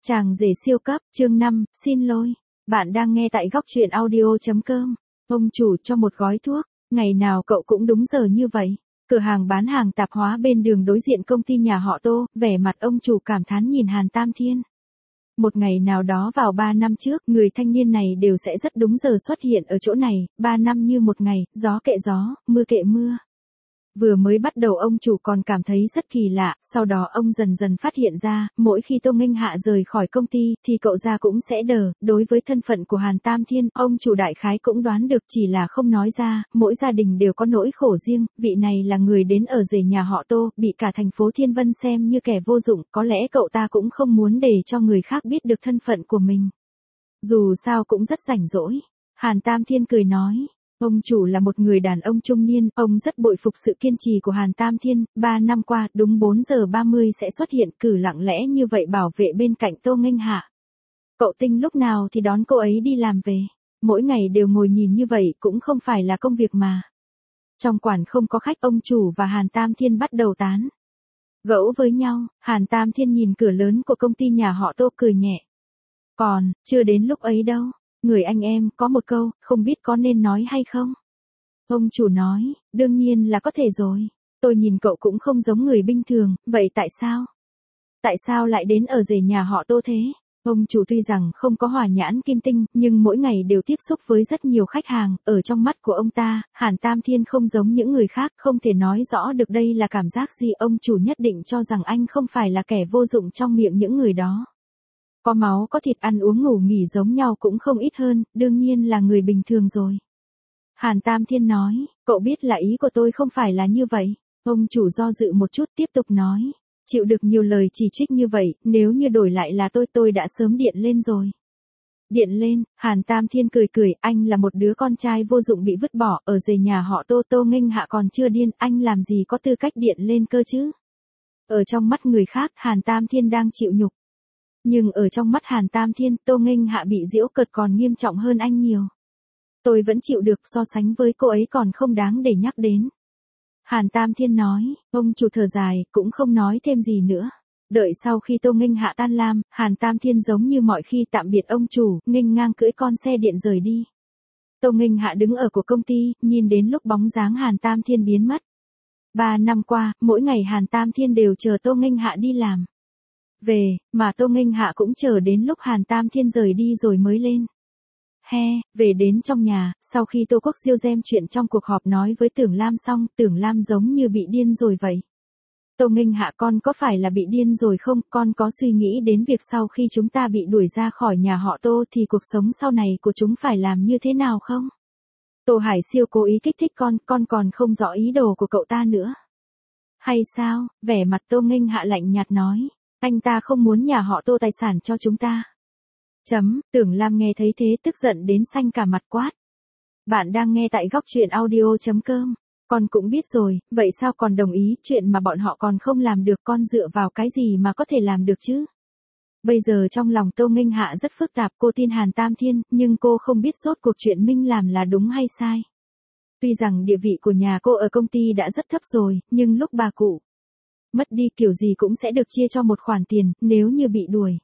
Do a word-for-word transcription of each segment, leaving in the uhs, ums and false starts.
Chàng rể siêu cấp, chương năm, xin lỗi. Bạn đang nghe tại góc truyện audio.com. Ông chủ cho một gói thuốc, ngày nào cậu cũng đúng giờ như vậy. Cửa hàng bán hàng tạp hóa bên đường đối diện công ty nhà họ Tô, vẻ mặt ông chủ cảm thán nhìn Hàn Tam Thiên. Một ngày nào đó vào ba năm trước, người thanh niên này đều sẽ rất đúng giờ xuất hiện ở chỗ này, ba năm như một ngày, gió kệ gió, mưa kệ mưa. Vừa mới bắt đầu ông chủ còn cảm thấy rất kỳ lạ, sau đó ông dần dần phát hiện ra, mỗi khi Tô Nghênh Hạ rời khỏi công ty, thì cậu ra cũng sẽ đờ, đối với thân phận của Hàn Tam Thiên, ông chủ đại khái cũng đoán được chỉ là không nói ra, mỗi gia đình đều có nỗi khổ riêng, vị này là người đến ở rể nhà họ Tô, bị cả thành phố Thiên Vân xem như kẻ vô dụng, có lẽ cậu ta cũng không muốn để cho người khác biết được thân phận của mình. Dù sao cũng rất rảnh rỗi. Hàn Tam Thiên cười nói. Ông chủ là một người đàn ông trung niên, ông rất bội phục sự kiên trì của Hàn Tam Thiên, ba năm qua, đúng bốn giờ ba mươi sẽ xuất hiện cử lặng lẽ như vậy bảo vệ bên cạnh Tô Nghênh Hạ. Cậu Tinh lúc nào thì đón cô ấy đi làm về, mỗi ngày đều ngồi nhìn như vậy cũng không phải là công việc mà. Trong quán không có khách, ông chủ và Hàn Tam Thiên bắt đầu tán gẫu với nhau, Hàn Tam Thiên nhìn cửa lớn của công ty nhà họ Tô cười nhẹ. Còn, chưa đến lúc ấy đâu. Người anh em, có một câu, không biết có nên nói hay không? Ông chủ nói, đương nhiên là có thể rồi. Tôi nhìn cậu cũng không giống người bình thường, vậy tại sao? Tại sao lại đến ở rể nhà họ Tô thế? Ông chủ tuy rằng không có hỏa nhãn kim tinh, nhưng mỗi ngày đều tiếp xúc với rất nhiều khách hàng, ở trong mắt của ông ta, Hàn Tam Thiên không giống những người khác, không thể nói rõ được đây là cảm giác gì, ông chủ nhất định cho rằng anh không phải là kẻ vô dụng trong miệng những người đó. Có máu có thịt, ăn uống ngủ nghỉ giống nhau cũng không ít hơn, đương nhiên là người bình thường rồi. Hàn Tam Thiên nói, cậu biết là ý của tôi không phải là như vậy. Ông chủ do dự một chút tiếp tục nói, chịu được nhiều lời chỉ trích như vậy, nếu như đổi lại là tôi tôi đã sớm điện lên rồi. Điện lên, Hàn Tam Thiên cười cười, anh là một đứa con trai vô dụng bị vứt bỏ, ở rể nhà họ Tô, Tô Nghênh Hạ còn chưa điên, anh làm gì có tư cách điện lên cơ chứ. Ở trong mắt người khác, Hàn Tam Thiên đang chịu nhục. Nhưng ở trong mắt Hàn Tam Thiên, Tô Nghênh Hạ bị giễu cợt còn nghiêm trọng hơn anh nhiều. Tôi vẫn chịu được, so sánh với cô ấy còn không đáng để nhắc đến. Hàn Tam Thiên nói, ông chủ thở dài, cũng không nói thêm gì nữa. Đợi sau khi Tô Nghênh Hạ tan lam, Hàn Tam Thiên giống như mọi khi tạm biệt ông chủ, nghênh ngang cưỡi con xe điện rời đi. Tô Nghênh Hạ đứng ở của công ty, nhìn đến lúc bóng dáng Hàn Tam Thiên biến mất. Ba năm qua, mỗi ngày Hàn Tam Thiên đều chờ Tô Nghênh Hạ đi làm về, mà Tô Nghênh Hạ cũng chờ đến lúc Hàn Tam Thiên rời đi rồi mới lên. He, về đến trong nhà, sau khi Tô Quốc Diêu đem chuyện trong cuộc họp nói với Tưởng Lam xong, Tưởng Lam giống như bị điên rồi vậy. Tô Nghênh Hạ, con có phải là bị điên rồi không, con có suy nghĩ đến việc sau khi chúng ta bị đuổi ra khỏi nhà họ Tô thì cuộc sống sau này của chúng phải làm như thế nào không? Tô Hải Siêu cố ý kích thích con, con còn không rõ ý đồ của cậu ta nữa. Hay sao, vẻ mặt Tô Nghênh Hạ lạnh nhạt nói. Anh ta không muốn nhà họ Tô tài sản cho chúng ta. Chấm, Tưởng Lam nghe thấy thế tức giận đến xanh cả mặt quát. Bạn đang nghe tại góc truyện audio.com. Con cũng biết rồi, vậy sao còn đồng ý chuyện mà bọn họ còn không làm được, con dựa vào cái gì mà có thể làm được chứ? Bây giờ trong lòng Tô Nghênh Hạ rất phức tạp, cô tin Hàn Tam Thiên, nhưng cô không biết rốt cuộc chuyện Minh làm là đúng hay sai. Tuy rằng địa vị của nhà cô ở công ty đã rất thấp rồi, nhưng lúc bà cụ mất đi kiểu gì cũng sẽ được chia cho một khoản tiền, nếu như bị đuổi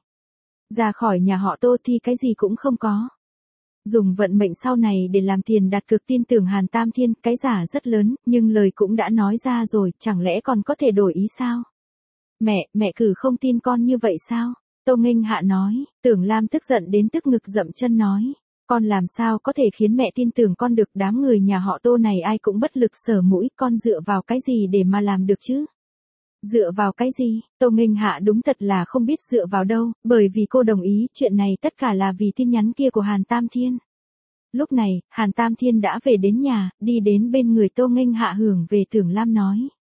ra khỏi nhà họ Tô thì cái gì cũng không có. Dùng vận mệnh sau này để làm tiền đặt cược, tin tưởng Hàn Tam Thiên, cái giả rất lớn, nhưng lời cũng đã nói ra rồi, chẳng lẽ còn có thể đổi ý sao? Mẹ, mẹ cử không tin con như vậy sao? Tô Nghênh Hạ nói, Tưởng Lam tức giận đến tức ngực dậm chân nói. Con làm sao có thể khiến mẹ tin tưởng con được, đám người nhà họ Tô này ai cũng bất lực sờ mũi, con dựa vào cái gì để mà làm được chứ? Dựa vào cái gì? Tô Nghênh Hạ đúng thật là không biết dựa vào đâu, bởi vì cô đồng ý chuyện này tất cả là vì tin nhắn kia của Hàn Tam Thiên. Lúc này, Hàn Tam Thiên đã về đến nhà, đi đến bên người Tô Nghênh Hạ hưởng về. Tưởng Lam nói.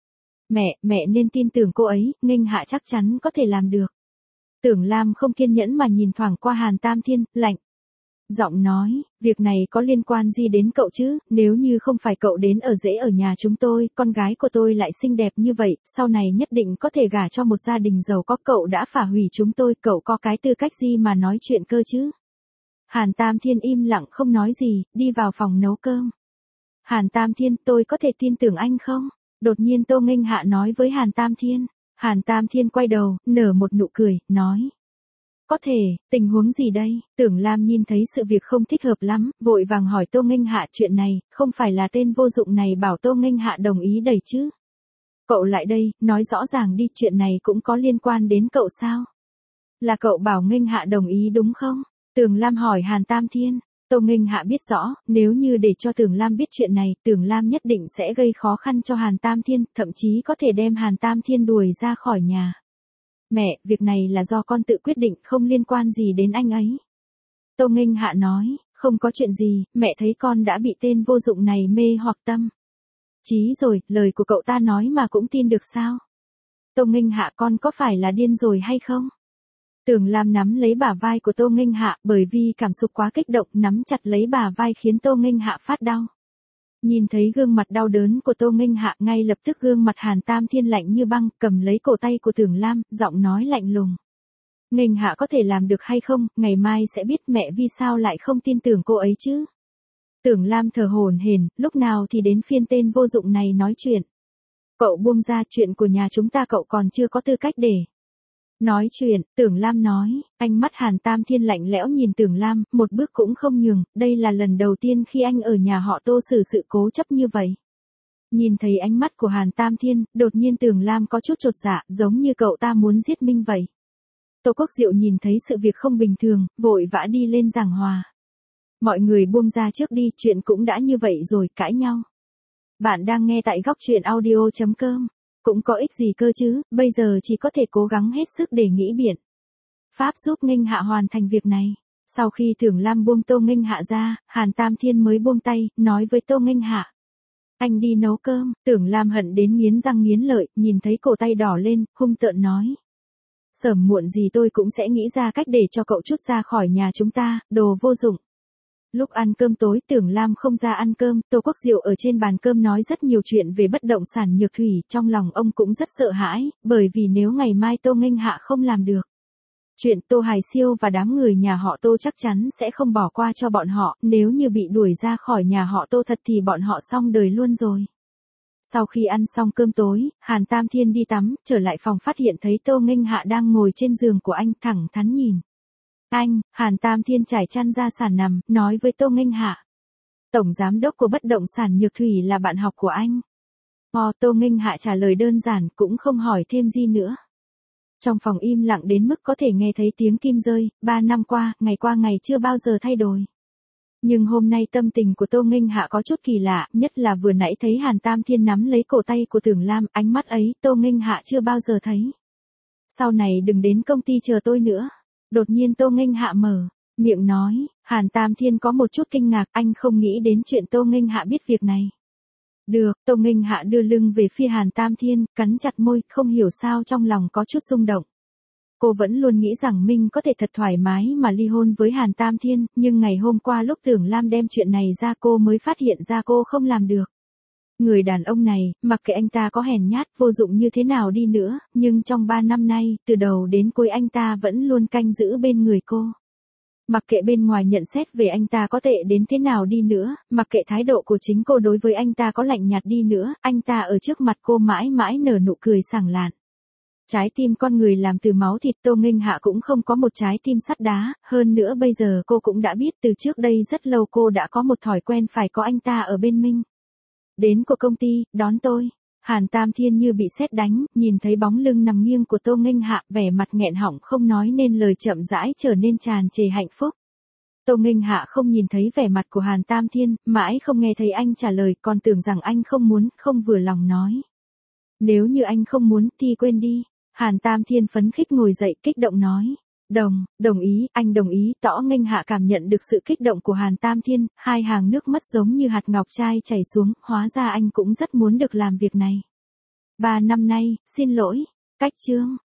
Mẹ, mẹ nên tin tưởng cô ấy, Nghênh Hạ chắc chắn có thể làm được. Tưởng Lam không kiên nhẫn mà nhìn thoảng qua Hàn Tam Thiên, lạnh giọng nói, việc này có liên quan gì đến cậu chứ, nếu như không phải cậu đến ở rễ ở nhà chúng tôi, con gái của tôi lại xinh đẹp như vậy, sau này nhất định có thể gả cho một gia đình giàu có, cậu đã phá hủy chúng tôi, cậu có cái tư cách gì mà nói chuyện cơ chứ? Hàn Tam Thiên im lặng không nói gì, đi vào phòng nấu cơm. Hàn Tam Thiên, tôi có thể tin tưởng anh không? Đột nhiên Tô Nghênh Hạ nói với Hàn Tam Thiên. Hàn Tam Thiên quay đầu, nở một nụ cười, nói. Có thể, tình huống gì đây? Tưởng Lam nhìn thấy sự việc không thích hợp lắm, vội vàng hỏi Tô Nghênh Hạ chuyện này, không phải là tên vô dụng này bảo Tô Nghênh Hạ đồng ý đẩy chứ? Cậu lại đây, nói rõ ràng đi, chuyện này cũng có liên quan đến cậu sao? Là cậu bảo Nghênh Hạ đồng ý đúng không? Tưởng Lam hỏi Hàn Tam Thiên. Tô Nghênh Hạ biết rõ, nếu như để cho Tưởng Lam biết chuyện này, Tưởng Lam nhất định sẽ gây khó khăn cho Hàn Tam Thiên, thậm chí có thể đem Hàn Tam Thiên đuổi ra khỏi nhà. Mẹ, việc này là do con tự quyết định, không liên quan gì đến anh ấy. Tô Nghênh Hạ nói, không có chuyện gì, mẹ thấy con đã bị tên vô dụng này mê hoặc tâm. Chí rồi, lời của cậu ta nói mà cũng tin được sao? Tô Nghênh Hạ, con có phải là điên rồi hay không? Tưởng Lam nắm lấy bả vai của Tô Nghênh Hạ, bởi vì cảm xúc quá kích động, nắm chặt lấy bả vai khiến Tô Nghênh Hạ phát đau. Nhìn thấy gương mặt đau đớn của Tô Nghênh Hạ, ngay lập tức gương mặt Hàn Tam Thiên lạnh như băng, cầm lấy cổ tay của Tưởng Lam, giọng nói lạnh lùng. Nghênh Hạ có thể làm được hay không, ngày mai sẽ biết, mẹ vì sao lại không tin tưởng cô ấy chứ? Tưởng Lam thở hổn hển, lúc nào thì đến phiên tên vô dụng này nói chuyện. Cậu buông ra, chuyện của nhà chúng ta cậu còn chưa có tư cách để nói chuyện. Tưởng Lam nói, ánh mắt Hàn Tam Thiên lạnh lẽo nhìn Tưởng Lam, một bước cũng không nhường, đây là lần đầu tiên khi anh ở nhà họ Tô xử sự cố chấp như vậy. Nhìn thấy ánh mắt của Hàn Tam Thiên, đột nhiên Tưởng Lam có chút chột dạ, giống như cậu ta muốn giết Minh vậy. Tô Quốc Diệu nhìn thấy sự việc không bình thường, vội vã đi lên giảng hòa. Mọi người buông ra trước đi, chuyện cũng đã như vậy rồi, cãi nhau. Bạn đang nghe tại góc truyện audio chấm com. Cũng có ích gì cơ chứ, bây giờ chỉ có thể cố gắng hết sức để nghĩ biện pháp giúp Nghênh Hạ hoàn thành việc này. Sau khi Tưởng Lam buông Tô Nghênh Hạ ra, Hàn Tam Thiên mới buông tay, nói với Tô Nghênh Hạ. Anh đi nấu cơm. Tưởng Lam hận đến nghiến răng nghiến lợi, nhìn thấy cổ tay đỏ lên, hung tợn nói. Sớm muộn gì tôi cũng sẽ nghĩ ra cách để cho cậu chút ra khỏi nhà chúng ta, đồ vô dụng. Lúc ăn cơm tối, Tưởng Lam không ra ăn cơm, Tô Quốc Diệu ở trên bàn cơm nói rất nhiều chuyện về bất động sản Nhược Thủy, trong lòng ông cũng rất sợ hãi, bởi vì nếu ngày mai Tô Nghênh Hạ không làm được chuyện, Tô Hải Siêu và đám người nhà họ Tô chắc chắn sẽ không bỏ qua cho bọn họ, nếu như bị đuổi ra khỏi nhà họ Tô thật thì bọn họ xong đời luôn rồi. Sau khi ăn xong cơm tối, Hàn Tam Thiên đi tắm, trở lại phòng phát hiện thấy Tô Nghênh Hạ đang ngồi trên giường của anh, thẳng thắn nhìn. Anh, Hàn Tam Thiên trải chăn ra sàn nằm, nói với Tô Nghênh Hạ. Tổng giám đốc của bất động sản Nhược Thủy là bạn học của anh. Ồ, Tô Nghênh Hạ trả lời đơn giản, cũng không hỏi thêm gì nữa. Trong phòng im lặng đến mức có thể nghe thấy tiếng kim rơi, ba năm qua, ngày qua ngày chưa bao giờ thay đổi. Nhưng hôm nay tâm tình của Tô Nghênh Hạ có chút kỳ lạ, nhất là vừa nãy thấy Hàn Tam Thiên nắm lấy cổ tay của Tưởng Lam, ánh mắt ấy Tô Nghênh Hạ chưa bao giờ thấy. Sau này đừng đến công ty chờ tôi nữa. Đột nhiên Tô Nghênh Hạ mở miệng nói, Hàn Tam Thiên có một chút kinh ngạc, anh không nghĩ đến chuyện Tô Nghênh Hạ biết việc này. Được, Tô Nghênh Hạ đưa lưng về phía Hàn Tam Thiên, cắn chặt môi, không hiểu sao trong lòng có chút rung động. Cô vẫn luôn nghĩ rằng mình có thể thật thoải mái mà ly hôn với Hàn Tam Thiên, nhưng ngày hôm qua lúc Tưởng Lam đem chuyện này ra cô mới phát hiện ra cô không làm được. Người đàn ông này, mặc kệ anh ta có hèn nhát, vô dụng như thế nào đi nữa, nhưng trong ba năm nay, từ đầu đến cuối anh ta vẫn luôn canh giữ bên người cô. Mặc kệ bên ngoài nhận xét về anh ta có tệ đến thế nào đi nữa, mặc kệ thái độ của chính cô đối với anh ta có lạnh nhạt đi nữa, anh ta ở trước mặt cô mãi mãi nở nụ cười sảng lạn. Trái tim con người làm từ máu thịt, Tô Nghênh Hạ cũng không có một trái tim sắt đá, hơn nữa bây giờ cô cũng đã biết từ trước đây rất lâu cô đã có một thói quen phải có anh ta ở bên mình. Đến của công ty, đón tôi. Hàn Tam Thiên như bị sét đánh, nhìn thấy bóng lưng nằm nghiêng của Tô Nghênh Hạ, vẻ mặt nghẹn họng không nói nên lời, chậm rãi trở nên tràn trề hạnh phúc. Tô Nghênh Hạ không nhìn thấy vẻ mặt của Hàn Tam Thiên, mãi không nghe thấy anh trả lời, còn tưởng rằng anh không muốn, không vừa lòng nói. Nếu như anh không muốn thì quên đi. Hàn Tam Thiên phấn khích ngồi dậy, kích động nói. Đồng, đồng ý, anh đồng ý. Tõ Nghênh Hạ cảm nhận được sự kích động của Hàn Tam Thiên, hai hàng nước mắt giống như hạt ngọc trai chảy xuống, hóa ra anh cũng rất muốn được làm việc này. Ba năm nay, xin lỗi. Cách chương.